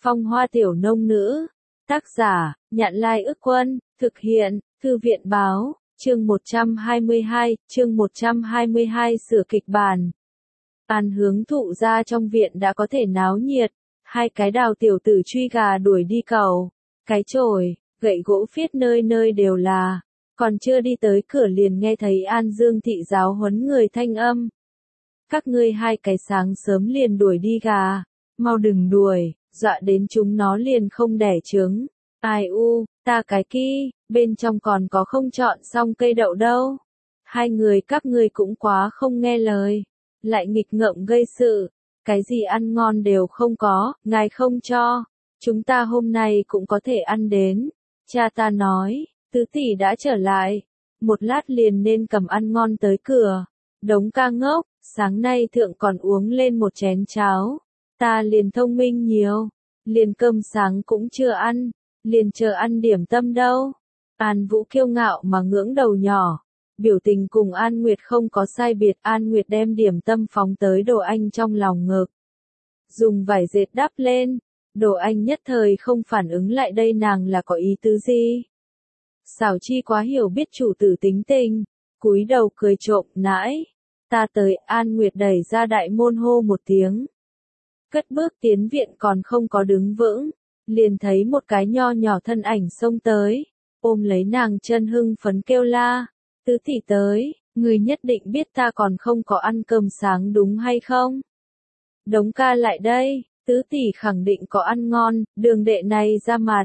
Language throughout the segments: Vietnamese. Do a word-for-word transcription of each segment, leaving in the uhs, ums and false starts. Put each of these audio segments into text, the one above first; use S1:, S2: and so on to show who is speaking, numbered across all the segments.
S1: Phong Hoa Tiểu Nông Nữ. Tác giả, Nhạn Lai Ức Quân, thực hiện, Thư viện Báo, chương một trăm hai mươi hai, chương một trăm hai mươi hai sửa kịch bản. An hướng thụ ra trong viện đã có thể náo nhiệt, hai cái đào tiểu tử truy gà đuổi đi cầu, cái chổi, gậy gỗ phiết nơi nơi đều là, còn chưa đi tới cửa liền nghe thấy An Dương thị giáo huấn người thanh âm. Các ngươi hai cái sáng sớm liền đuổi đi gà, mau đừng đuổi, dọa đến chúng nó liền không đẻ trứng. Ai u, ta cái ki, bên trong còn có không chọn xong cây đậu đâu. Hai người các ngươi cũng quá không nghe lời, lại nghịch ngợm gây sự, cái gì ăn ngon đều không có, ngài không cho, chúng ta hôm nay cũng có thể ăn đến. Cha ta nói, tứ tỷ đã trở lại, một lát liền nên cầm ăn ngon tới cửa. Đống ca ngốc, sáng nay thượng còn uống lên một chén cháo, ta liền thông minh nhiều, liền cơm sáng cũng chưa ăn, liền chờ ăn điểm tâm đâu. An Vũ kiêu ngạo mà ngưỡng đầu nhỏ, biểu tình cùng An Nguyệt không có sai biệt. An Nguyệt đem điểm tâm phóng tới Đồ Anh trong lòng ngực, dùng vải dệt đắp lên. Đồ Anh nhất thời không phản ứng lại đây nàng là có ý tứ gì. Xảo Chi quá hiểu biết chủ tử tính tình, cúi đầu cười trộm, nãi, ta tới. An Nguyệt đẩy ra đại môn hô một tiếng, cất bước tiến viện còn không có đứng vững, liền thấy một cái nho nhỏ thân ảnh xông tới, ôm lấy nàng chân hưng phấn kêu la, tứ tỷ tới, người nhất định biết ta còn không có ăn cơm sáng đúng hay không? Đống ca lại đây, tứ tỷ khẳng định có ăn ngon. Đường đệ này ra mặt,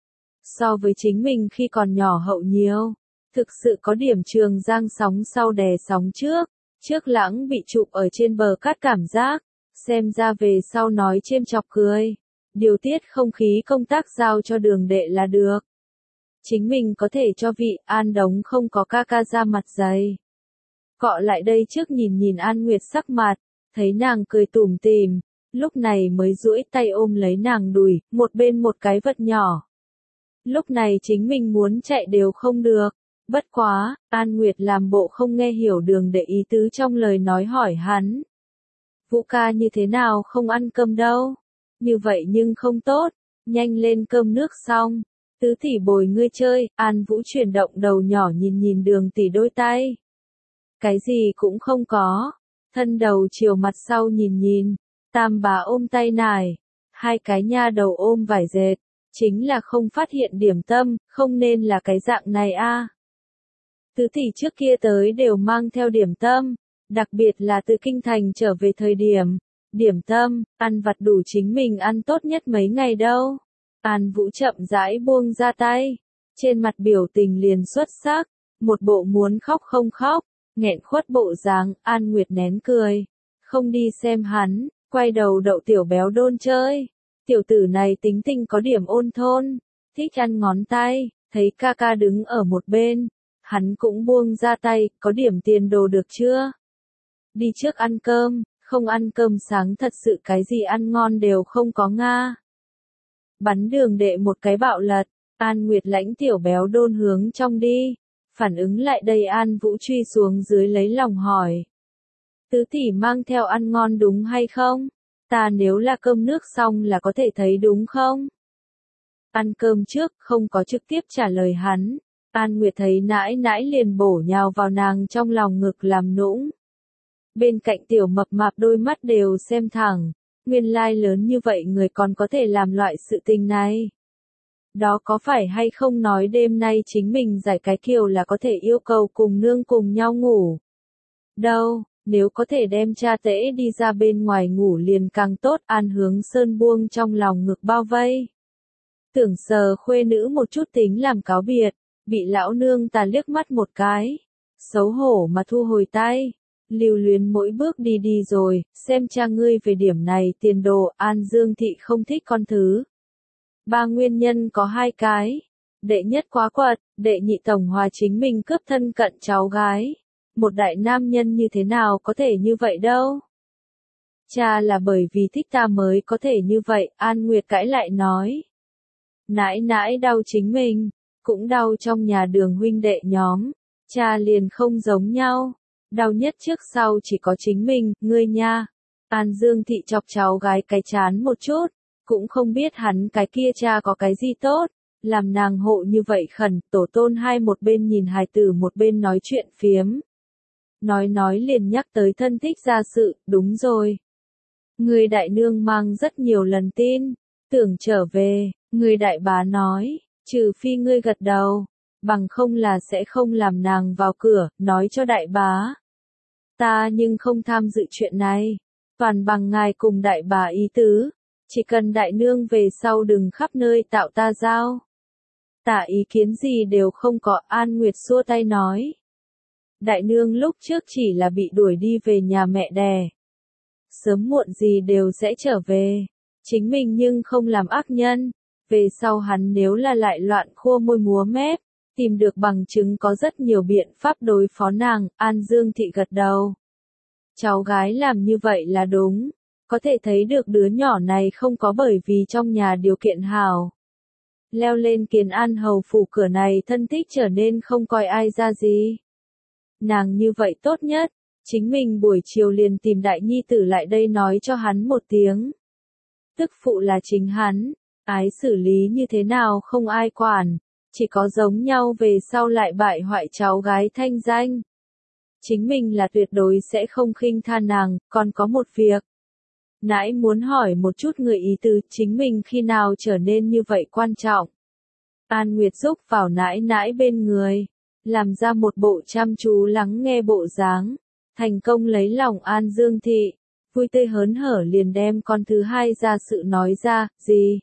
S1: so với chính mình khi còn nhỏ hậu nhiều, thực sự có điểm Trường Giang sóng sau đè sóng trước, trước lãng bị chụp ở trên bờ cát cảm giác, xem ra về sau nói chêm chọc cười, điều tiết không khí công tác giao cho đường đệ là được. Chính mình có thể cho vị. An Đống không có ca ca ra mặt dày, cọ lại đây trước nhìn nhìn An Nguyệt sắc mặt, thấy nàng cười tủm tỉm, lúc này mới duỗi tay ôm lấy nàng đùi, một bên một cái vật nhỏ. Lúc này chính mình muốn chạy đều không được. Bất quá, An Nguyệt làm bộ không nghe hiểu đường đệ ý tứ trong lời nói, hỏi hắn, Vũ ca như thế nào không ăn cơm đâu? Như vậy nhưng không tốt, nhanh lên cơm nước xong, tứ tỷ bồi ngươi chơi. An Vũ chuyển động đầu nhỏ nhìn nhìn đường tỷ đôi tay, cái gì cũng không có, thân đầu chiều mặt sau nhìn nhìn, tam bá ôm tay nải, hai cái nha đầu ôm vải dệt, chính là không phát hiện điểm tâm, không nên là cái dạng này a. Tứ tỷ trước kia tới đều mang theo điểm tâm, đặc biệt là từ kinh thành trở về thời điểm, điểm tâm, ăn vặt đủ chính mình ăn tốt nhất mấy ngày đâu. An Vũ chậm rãi buông ra tay, trên mặt biểu tình liền xuất sắc, một bộ muốn khóc không khóc, nghẹn khuất bộ dáng. An Nguyệt nén cười, không đi xem hắn, quay đầu đậu tiểu béo đôn chơi. Tiểu tử này tính tình có điểm ôn thôn, thích ăn ngón tay, thấy ca ca đứng ở một bên, hắn cũng buông ra tay, có điểm tiền đồ được chưa? Đi trước ăn cơm, không ăn cơm sáng thật sự cái gì ăn ngon đều không có nga. Bắn đường đệ một cái bạo lật, An Nguyệt lãnh tiểu béo đôn hướng trong đi, phản ứng lại đây An Vũ truy xuống dưới lấy lòng hỏi, tứ tỷ mang theo ăn ngon đúng hay không? Ta nếu là cơm nước xong là có thể thấy đúng không? Ăn cơm trước, không có trực tiếp trả lời hắn. An Nguyệt thấy nãi nãi liền bổ nhào vào nàng trong lòng ngực làm nũng. Bên cạnh tiểu mập mạp đôi mắt đều xem thẳng, nguyên lai lớn như vậy người còn có thể làm loại sự tình này. Đó có phải hay không nói đêm nay chính mình giải cái kiều là có thể yêu cầu cùng nương cùng nhau ngủ? Đâu, nếu có thể đem cha tễ đi ra bên ngoài ngủ liền càng tốt. An Hướng Sơn buông trong lòng ngực bao vây, tưởng sờ khuê nữ một chút tính làm cáo biệt, bị lão nương ta liếc mắt một cái, xấu hổ mà thu hồi tay, lưu luyến mỗi bước đi đi rồi, xem cha ngươi về điểm này tiền đồ. An Dương thị không thích con thứ ba nguyên nhân có hai cái, đệ nhất quá quật, đệ nhị tổng hòa chính mình cướp thân cận cháu gái. Một đại nam nhân như thế nào có thể như vậy đâu? Cha là bởi vì thích ta mới có thể như vậy. An Nguyệt cãi lại nói, nãi nãi đau chính mình, cũng đau trong nhà Đường huynh đệ nhóm, cha liền không giống nhau, đau nhất trước sau chỉ có chính mình, ngươi nha. An Dương thị chọc cháu gái cái chán một chút, Cũng không biết hắn cái kia cha có cái gì tốt, làm nàng hộ như vậy khẩn, tổ tôn hai một bên nhìn hài tử một bên nói chuyện phiếm. Nói nói liền nhắc tới thân thích gia sự, đúng rồi. Người đại nương mang rất nhiều lần tin, tưởng trở về, người đại bá nói, trừ phi ngươi gật đầu, bằng không là sẽ không làm nàng vào cửa, nói cho đại bá. Ta nhưng không tham dự chuyện này, toàn bằng ngài cùng đại bá ý tứ, chỉ cần đại nương về sau đừng khắp nơi tạo ta giao. Tạ ý kiến gì đều không có, An Nguyệt xua tay nói. Đại nương lúc trước chỉ là bị đuổi đi về nhà mẹ đẻ. Sớm muộn gì đều sẽ trở về. Chính mình nhưng không làm ác nhân. Về sau hắn nếu là lại loạn khua môi múa mép, tìm được bằng chứng có rất nhiều biện pháp đối phó nàng, An Dương Thị gật đầu. Cháu gái làm như vậy là đúng. Có thể thấy được đứa nhỏ này không có bởi vì trong nhà điều kiện hảo. Leo lên Kiến An hầu phủ cửa này thân thích trở nên không coi ai ra gì. Nàng như vậy tốt nhất, chính mình buổi chiều liền tìm đại nhi tử lại đây nói cho hắn một tiếng. Tức phụ là chính hắn, ái xử lý như thế nào không ai quản, chỉ có giống nhau về sau lại bại hoại cháu gái thanh danh. Chính mình là tuyệt đối sẽ không khinh tha nàng, còn có một việc. Nãi muốn hỏi một chút người ý tứ chính mình khi nào trở nên như vậy quan trọng. An Nguyệt giúp vào nãi nãi bên người, làm ra một bộ chăm chú lắng nghe bộ dáng, thành công lấy lòng An Dương Thị, vui tươi hớn hở liền đem con thứ hai ra sự nói ra, gì?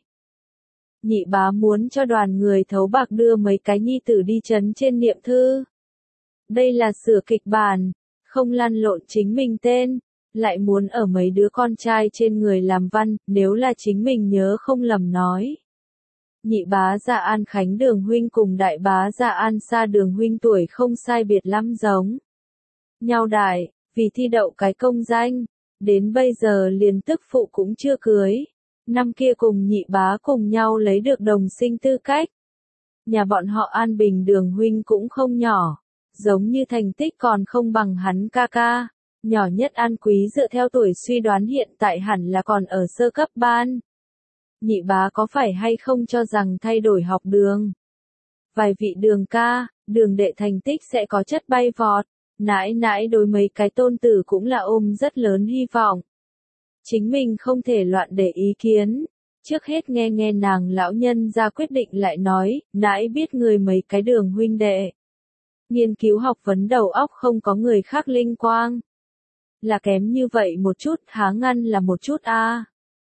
S1: Nhị bá muốn cho đoàn người thấu bạc đưa mấy cái nhi tử đi chấn trên niệm thư. Đây là sửa kịch bản, không lăn lộn chính mình tên. Lại muốn ở mấy đứa con trai trên người làm văn, nếu là chính mình nhớ không lầm nói. Nhị bá Gia An Khánh Đường huynh cùng đại bá Gia An Sa Đường huynh tuổi không sai biệt lắm giống nhau đại, vì thi đậu cái công danh, đến bây giờ liền tức phụ cũng chưa cưới. Năm kia cùng nhị bá cùng nhau lấy được đồng sinh tư cách. Nhà bọn họ An Bình Đường huynh cũng không nhỏ, giống như thành tích còn không bằng hắn ca ca. Nhỏ nhất An Quý dựa theo tuổi suy đoán hiện tại hẳn là còn ở sơ cấp ban. Nhị bá có phải hay không cho rằng thay đổi học đường? Vài vị đường ca, đường đệ thành tích sẽ có chất bay vọt, nãi nãi đối mấy cái tôn tử cũng là ôm rất lớn hy vọng. Chính mình không thể loạn để ý kiến. Trước hết nghe nghe nàng lão nhân ra quyết định lại nói, nãi biết người mấy cái đường huynh đệ. Nghiên cứu học vấn đầu óc không có người khác linh quang. Là kém như vậy một chút, há ngăn là một chút a. À.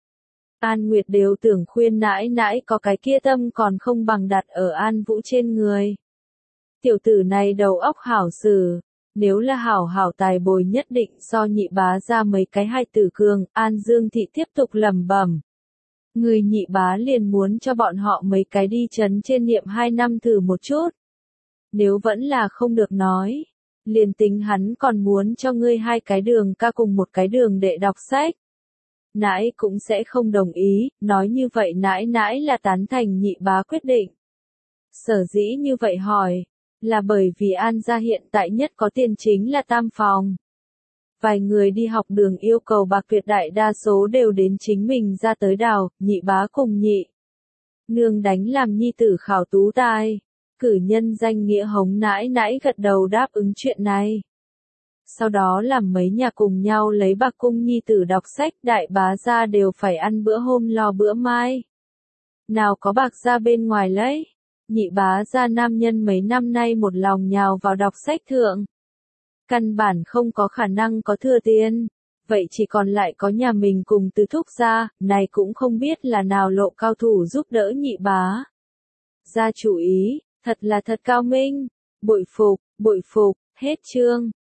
S1: An Nguyệt đều tưởng khuyên nãi nãi có cái kia tâm còn không bằng đặt ở An Vũ trên người. Tiểu tử này đầu óc hảo xử, nếu là hảo hảo tài bồi nhất định so nhị bá ra mấy cái hai tử cường, An Dương Thị tiếp tục lẩm bẩm. Người nhị bá liền muốn cho bọn họ mấy cái đi chấn trên niệm hai năm thử một chút. Nếu vẫn là không được nói. Liền tính hắn còn muốn cho ngươi hai cái đường ca cùng một cái đường để đọc sách. Nãi cũng sẽ không đồng ý, nói như vậy nãi nãi là tán thành nhị bá quyết định. Sở dĩ như vậy hỏi, là bởi vì An gia hiện tại nhất có tiền chính là tam phòng. Vài người đi học đường yêu cầu bạc tuyệt đại đa số đều đến chính mình ra tới đào, nhị bá cùng nhị. Nương đánh làm nhi tử khảo tú tài. Cử nhân danh nghĩa hống nãi nãi gật đầu đáp ứng chuyện này. Sau đó làm mấy nhà cùng nhau lấy bạc cung nhi tử đọc sách, đại bá gia đều phải ăn bữa hôm lo bữa mai. Nào có bạc ra bên ngoài lấy, nhị bá gia nam nhân mấy năm nay một lòng nhào vào đọc sách thượng. Căn bản không có khả năng có thừa tiền, vậy chỉ còn lại có nhà mình cùng Từ Thúc gia, này cũng không biết là nào lộ cao thủ giúp đỡ nhị bá. Gia chủ ý. Thật là thật cao minh, bội phục, bội phục, hết chương.